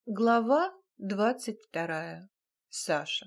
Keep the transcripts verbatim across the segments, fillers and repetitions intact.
Глава двадцать вторая. Саша.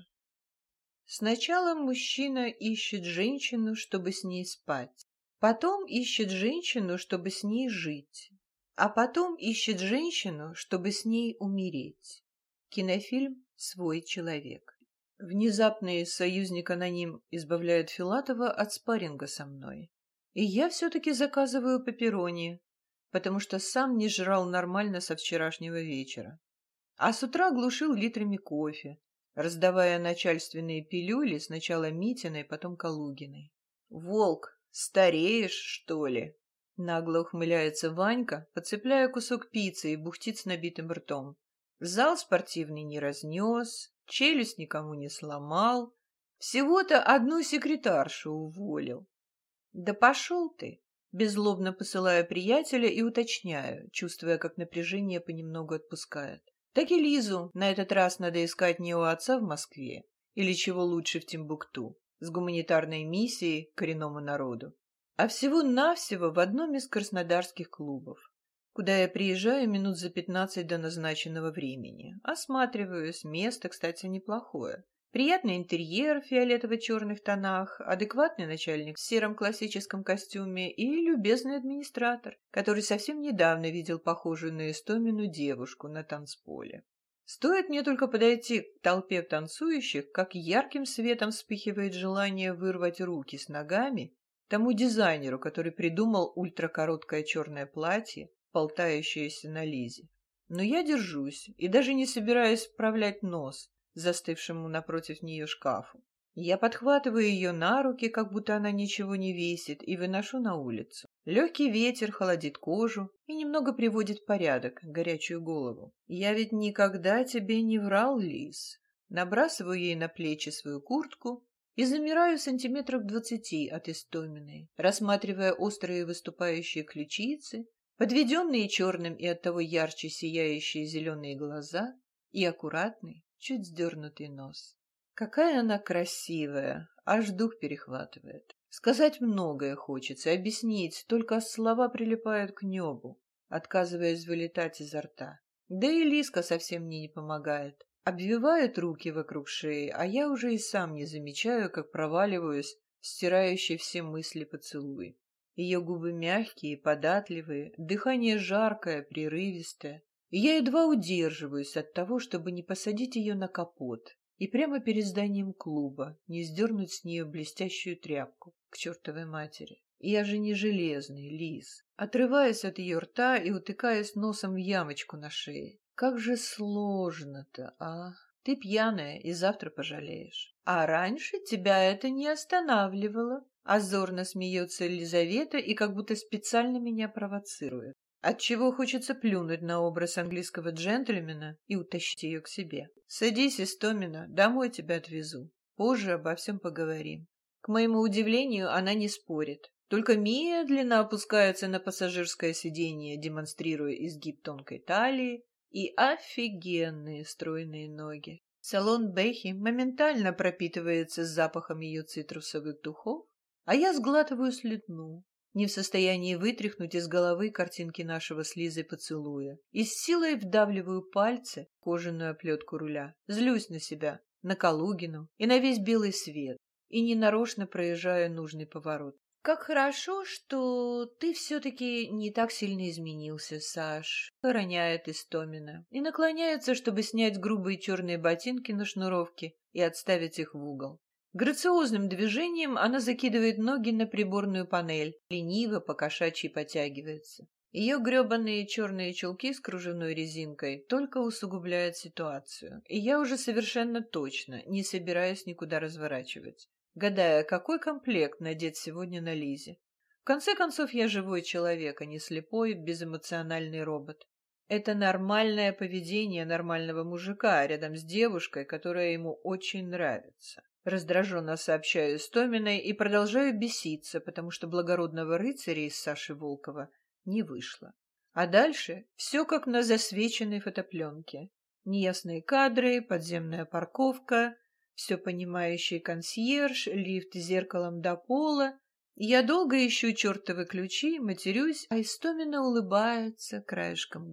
Сначала мужчина ищет женщину, чтобы с ней спать. Потом ищет женщину, чтобы с ней жить. А потом ищет женщину, чтобы с ней умереть. Кинофильм «Свой человек». Внезапный союзник-аноним избавляет Филатова от спарринга со мной. И я все-таки заказываю пепперони, потому что сам не жрал нормально со вчерашнего вечера. А с утра глушил литрами кофе, раздавая начальственные пилюли сначала Митиной, потом Калугиной. «Волк, стареешь, что ли?» Нагло ухмыляется Ванька, подцепляя кусок пиццы и бухтит с набитым ртом. Зал спортивный не разнес, челюсть никому не сломал, всего-то одну секретаршу уволил. «Да пошел ты!» Беззлобно посылаю приятеля и уточняю, чувствуя, как напряжение понемногу отпускает. Так и Лизу на этот раз надо искать не у отца в Москве, или чего лучше в Тимбукту, с гуманитарной миссией к коренному народу, а всего-навсего в одном из краснодарских клубов, куда я приезжаю минут за пятнадцать до назначенного времени. Осматриваюсь, место, кстати, неплохое. Приятный интерьер в фиолетово-черных тонах, адекватный начальник в сером классическом костюме и любезный администратор, который совсем недавно видел похожую на Истомину девушку на танцполе. Стоит мне только подойти к толпе танцующих, как ярким светом вспыхивает желание вырвать руки с ногами тому дизайнеру, который придумал ультракороткое черное платье, болтающееся на Лизе. Но я держусь и даже не собираюсь вправлять нос застывшему напротив нее шкафу. Я подхватываю ее на руки, как будто она ничего не весит, и выношу на улицу. Легкий ветер холодит кожу и немного приводит в порядок горячую голову. Я ведь никогда тебе не врал, Лиз. Набрасываю ей на плечи свою куртку и замираю сантиметров двадцати от Истоминой, рассматривая острые выступающие ключицы, подведенные черным и оттого ярче сияющие зеленые глаза и аккуратный, чуть сдернутый нос. Какая она красивая, аж дух перехватывает. Сказать многое хочется, объяснить, только слова прилипают к небу, отказываясь вылетать изо рта. Да и Лизка совсем мне не помогает. Обвивает руки вокруг шеи, а я уже и сам не замечаю, как проваливаюсь в стирающий все мысли поцелуй. Ее губы мягкие, податливые, дыхание жаркое, прерывистое. И я едва удерживаюсь от того, чтобы не посадить ее на капот и прямо перед зданием клуба не сдернуть с нее блестящую тряпку к чертовой матери. Я же не железный, Лиз. Отрываясь от ее рта и утыкаясь носом в ямочку на шее. Как же сложно-то, а? Ты пьяная и завтра пожалеешь. А раньше тебя это не останавливало. Озорно смеется Елизавета и как будто специально меня провоцирует. Отчего хочется плюнуть на образ английского джентльмена и утащить ее к себе. «Садись, Истомина, домой тебя отвезу. Позже обо всем поговорим». К моему удивлению, она не спорит, только медленно опускается на пассажирское сиденье, демонстрируя изгиб тонкой талии и офигенные стройные ноги. Салон Бэхи моментально пропитывается запахом ее цитрусовых духов, а я сглатываю слюну, не в состоянии вытряхнуть из головы картинки нашего с Лизой поцелуя, и с силой вдавливаю пальцы в кожаную оплетку руля, злюсь на себя, на Калугину и на весь белый свет, и ненарочно проезжаю нужный поворот. «Как хорошо, что ты все-таки не так сильно изменился, Саш», — роняет Истомина и наклоняется, чтобы снять грубые черные ботинки на шнуровке и отставить их в угол. Грациозным движением она закидывает ноги на приборную панель, лениво по-кошачьи потягивается. Ее гребаные черные чулки с кружевной резинкой только усугубляют ситуацию, и я уже совершенно точно не собираюсь никуда разворачивать, гадая, какой комплект надеть сегодня на Лизе. В конце концов, я живой человек, а не слепой, безэмоциональный робот. Это нормальное поведение нормального мужика рядом с девушкой, которая ему очень нравится. Раздраженно сообщаю Истоминой и продолжаю беситься, потому что благородного рыцаря из Саши Волкова не вышло. А дальше все как на засвеченной фотопленке. Неясные кадры, подземная парковка, все понимающий консьерж, лифт с зеркалом до пола. Я долго ищу чертовы ключи, матерюсь, а Истомина улыбается краешком губ.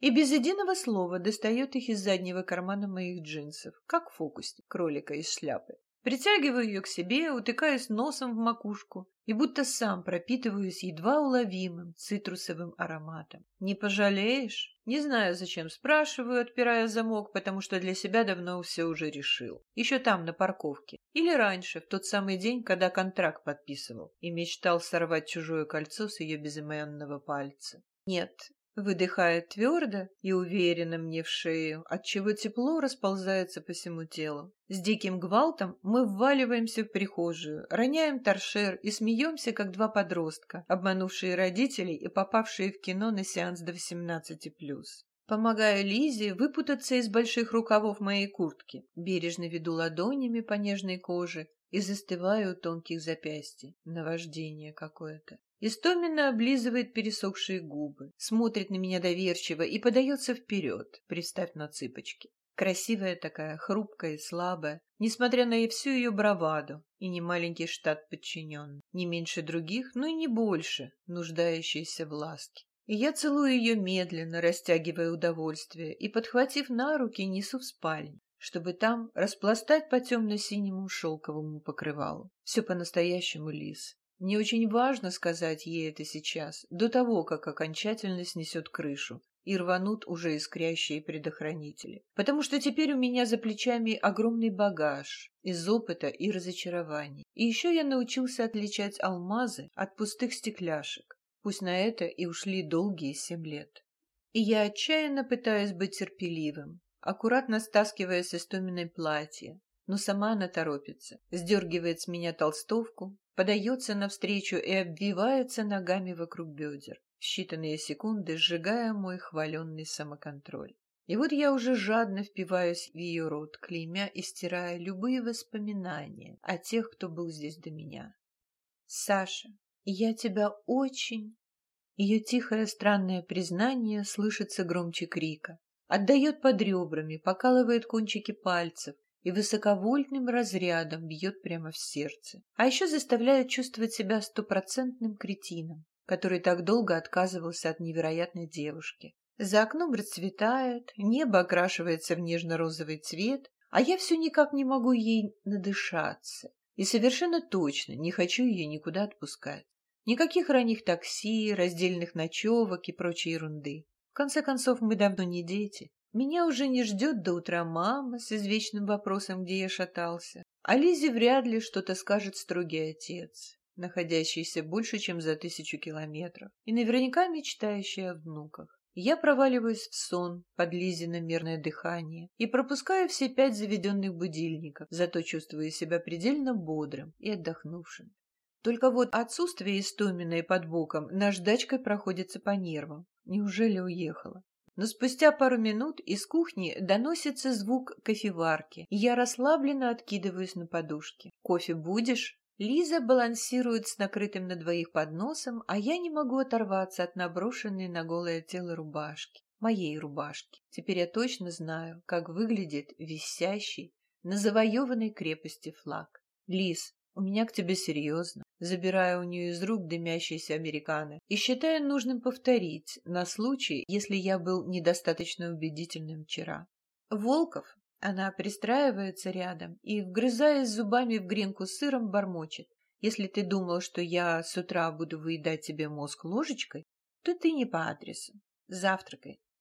и без единого слова достает их из заднего кармана моих джинсов, как фокусник кролика из шляпы. Притягиваю ее к себе, утыкаясь носом в макушку и будто сам пропитываюсь едва уловимым цитрусовым ароматом. «Не пожалеешь?» Не знаю, зачем спрашиваю, отпирая замок, потому что для себя давно все уже решил. Еще там, на парковке. Или раньше, в тот самый день, когда контракт подписывал и мечтал сорвать чужое кольцо с ее безымянного пальца. «Нет». Выдыхает твердо и уверенно мне в шею, отчего тепло расползается по всему телу. С диким гвалтом мы вваливаемся в прихожую, роняем торшер и смеемся, как два подростка, обманувшие родителей и попавшие в кино на сеанс до восемнадцати плюс. Помогаю Лизе выпутаться из больших рукавов моей куртки, бережно веду ладонями по нежной коже и застываю у тонких запястий. Наваждение какое-то. Истоменно облизывает пересохшие губы, смотрит на меня доверчиво и подается вперед, пристав на цыпочки. Красивая такая, хрупкая и слабая, несмотря на всю ее браваду и немаленький штат подчиненных, не меньше других, но и не больше, нуждающиеся в ласке. И я целую ее медленно, растягивая удовольствие, и, подхватив на руки, несу в спальню, чтобы там распластать по темно-синему шелковому покрывалу. Все по-настоящему, Лиз. Мне очень важно сказать ей это сейчас, до того, как окончательно снесет крышу и рванут уже искрящие предохранители. Потому что теперь у меня за плечами огромный багаж из опыта и разочарований. И еще я научился отличать алмазы от пустых стекляшек. Пусть на это и ушли долгие семь лет. И я отчаянно пытаюсь быть терпеливым, аккуратно стаскивая с Истоминой платье. Но сама она торопится, сдергивает с меня толстовку, подается навстречу и обвивается ногами вокруг бедер, в считанные секунды сжигая мой хваленный самоконтроль. И вот я уже жадно впиваюсь в ее рот, клеймя и стирая любые воспоминания о тех, кто был здесь до меня. «Саша, я тебя очень...» Ее тихое странное признание слышится громче крика, отдает под ребрами, покалывает кончики пальцев, и высоковольтным разрядом бьет прямо в сердце. А еще заставляет чувствовать себя стопроцентным кретином, который так долго отказывался от невероятной девушки. За окном расцветает, небо окрашивается в нежно-розовый цвет, а я все никак не могу ей надышаться. И совершенно точно не хочу ее никуда отпускать. Никаких ранних такси, раздельных ночевок и прочей ерунды. В конце концов, мы давно не дети. Меня уже не ждет до утра мама с извечным вопросом, где я шатался. А Лизе вряд ли что-то скажет строгий отец, находящийся больше, чем за тысячу километров, и наверняка мечтающий о внуках. Я проваливаюсь в сон под Лизино мерное дыхание и пропускаю все пять заведенных будильников, зато чувствую себя предельно бодрым и отдохнувшим. Только вот отсутствие Истоминой под боком наждачкой проходится по нервам. Неужели уехала? Но спустя пару минут из кухни доносится звук кофеварки, и я расслабленно откидываюсь на подушке. «Кофе будешь?» Лиза балансирует с накрытым на двоих подносом, а я не могу оторваться от наброшенной на голое тело рубашки. Моей рубашки. Теперь я точно знаю, как выглядит висящий на завоеванной крепости флаг. «Лиз, у меня к тебе серьезно». Забирая у нее из рук дымящиеся американо и считая нужным повторить на случай, если я был недостаточно убедительным вчера. Волков, она пристраивается рядом и, вгрызаясь зубами в гренку с сыром, бормочет. Если ты думал, что я с утра буду выедать тебе мозг ложечкой, то ты не по адресу. Завтракай.